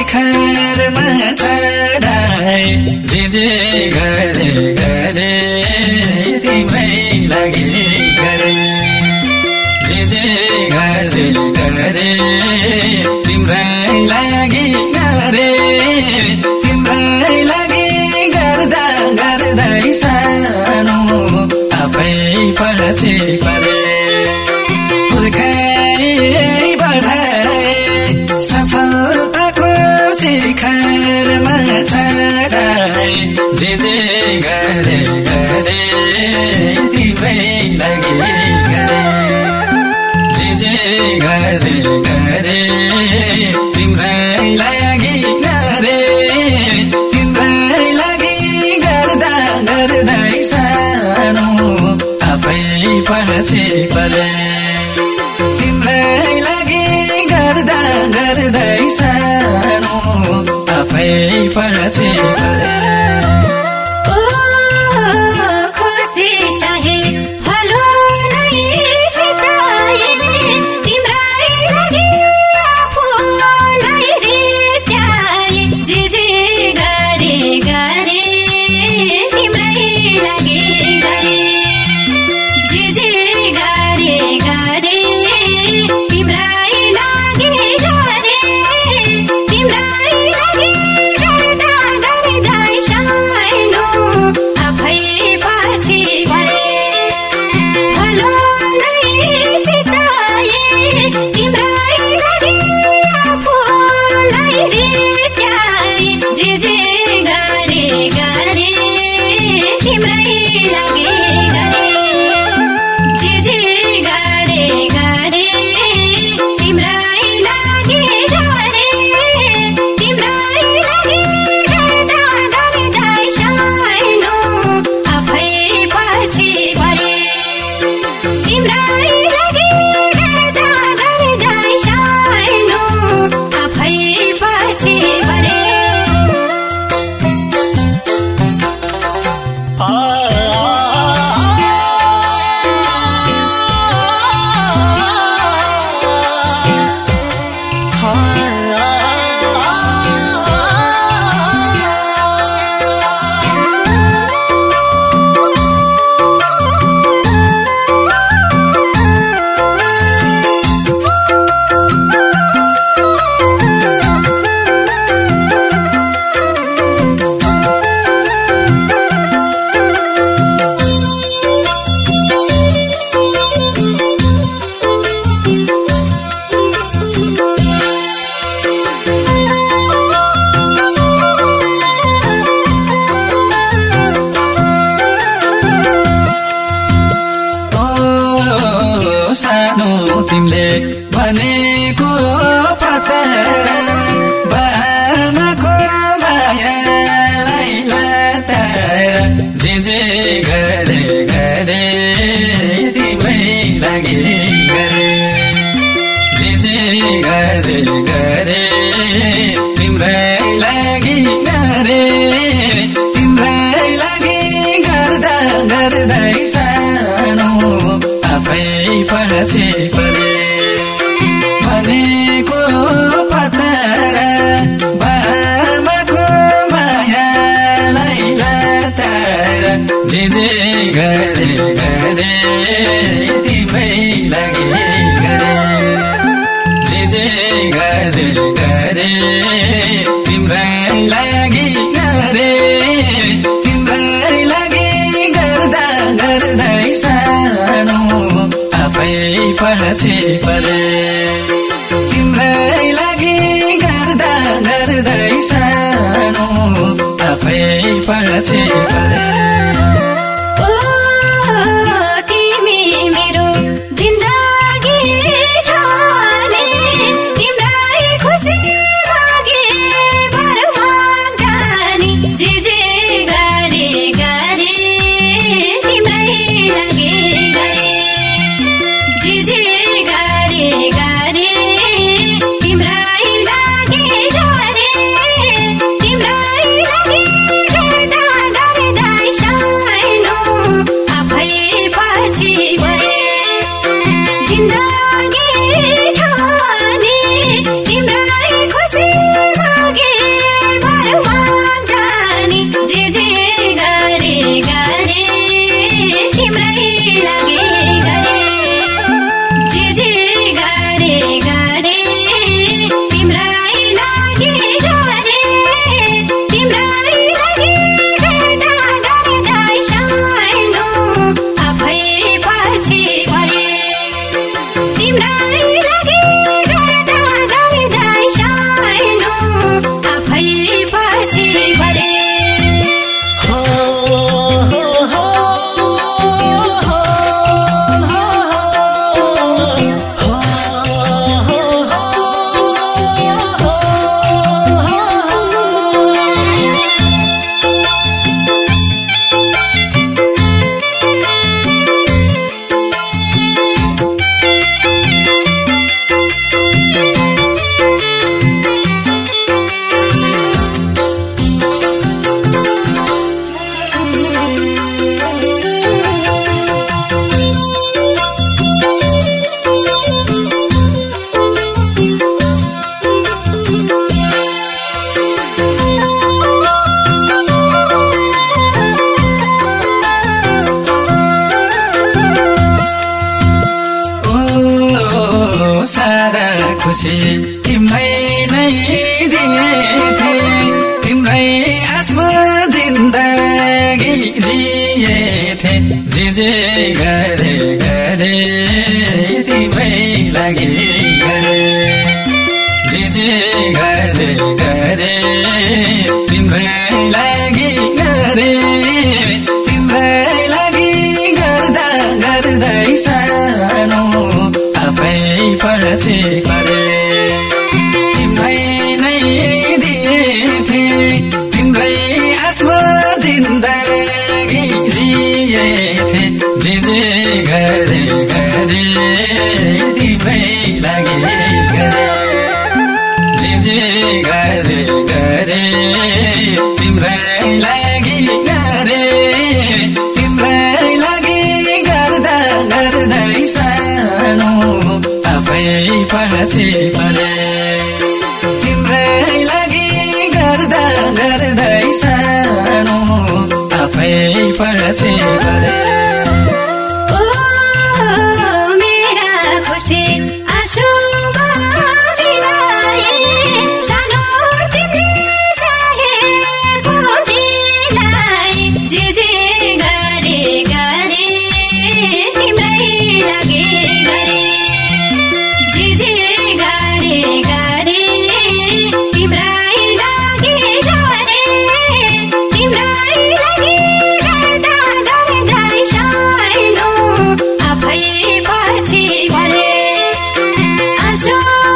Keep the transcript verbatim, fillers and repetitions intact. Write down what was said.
शिखरमा चढाए जे जे गरे गरे तिम्रै लागि गरे जे जे गरे गरे तिम्रै लागि गरे तिम्रै लागि गर्दा गर्दै सानो आफै पछि परे हुर्काई बढाए सफलताको शिखरमा चढाए जे जे गरे गरे तिम्रै लागि गरे जे जे गरे गरे तिम्रै लागि गरे तिम्रै लागि गर्दा गर्दै सानो आफै पछि परे तिम्रै लागि गर्दा गर्दै सानो आफै पछि परे सानो तिमीले भनेको पत्रा बामाको मायालाई लताएर जे जे गरे गरे तिम्रै लागि गरे जे जे गरे गरे तिम्रै लागि गरे तिम्रै लागि गर्दा गर्दै सानो आफै पछि परे भनेको पत्रा बामाको मायालाई लताएर जे जे गरे गरे तिम्रै लागि गरे जे जे गरे गरे तिम्रै लागि गरे तिम्रै लागि गर्दा गर्दै सानो आफै पछि परे तिम्रै लागि गर्दा गर्दै सानो आफै पछि परे पछि खुसी तिम्रै नै दिएथे तिम्रै आसमा जिन्दगी जिएथे जे जे गरे गरे तिम्रै लागि गरे जे जे गरे गरे तिम्रै लागि गरे तिम्रै लागि गर्दा गर्दै सानो आफै पछि परे तिम्रै नै दिएथे तिम्रै आसमा जिन्दगी जिएथे जे जे गरे गरे तिम्रै लागि गरे जे जे गरे गरे तिम्रै लागि गरे तिम्रै लागि गर्दा गर्दै सानो आफै पछि परे तिम्रै लागि गर्दा गर्दै सानो आफै पछि परे Show